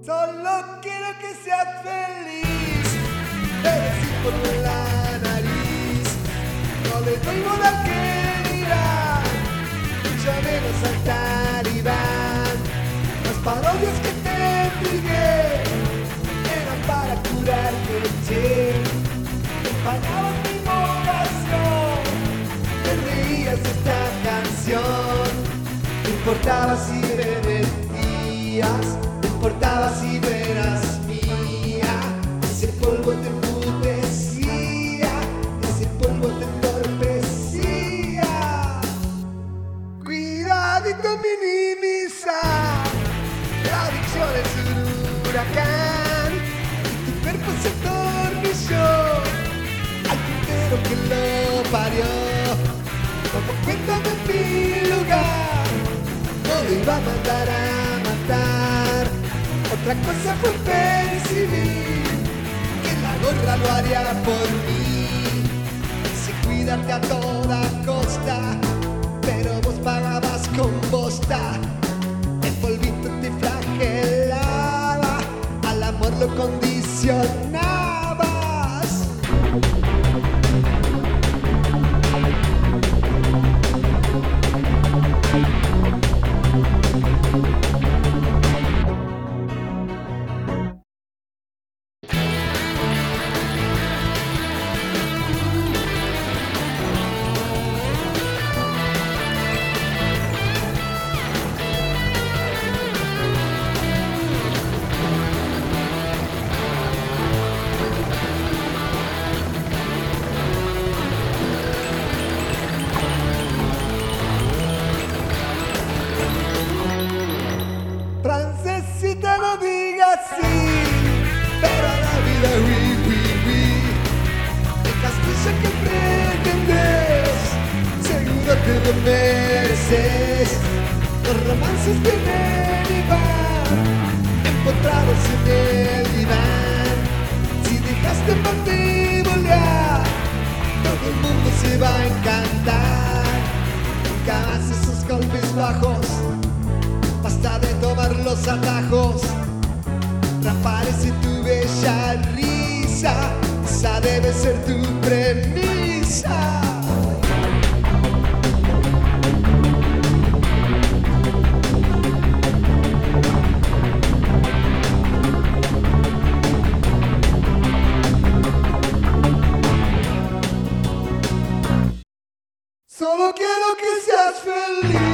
Solo quiero que seas feliz. Debes ir por la nariz. No le doy bola al que dirá, mucho menos al talibán. Las parodias que te entregué eran para curarte, che. Pagabas mi motivación, te reías de esta canción. No importaba si me mentías, no importaba si no eras mía. Ese polvo te emputecía, ese polvo te entorpecía. Cuidadito minimiza, la adicción es un huracán y tu cuerpo se atornilló al puntero que lo parió. Como cuéntame mi lugar, no lo iba a mandar a matar. Otra cosa fue percibir que la gorra lo haría por mí. Quise cuidarte a toda costa, pero vos pagabas con bosta. El polvito te flagelaba, al amor lo condicionabas. Francesita, no digas sí, pero a la vida oui, oui, oui. El castillo que pretendes, seguro te lo mereces. Los romances vienen y van, empotrados en el diván. Si dejaste mandibular, todo el mundo se va a encantar. Nunca más esos golpes bajos, basta de tomar los atajos. Reaparece tu bella risa, esa debe ser tu premisa. Solo quiero que seas feliz.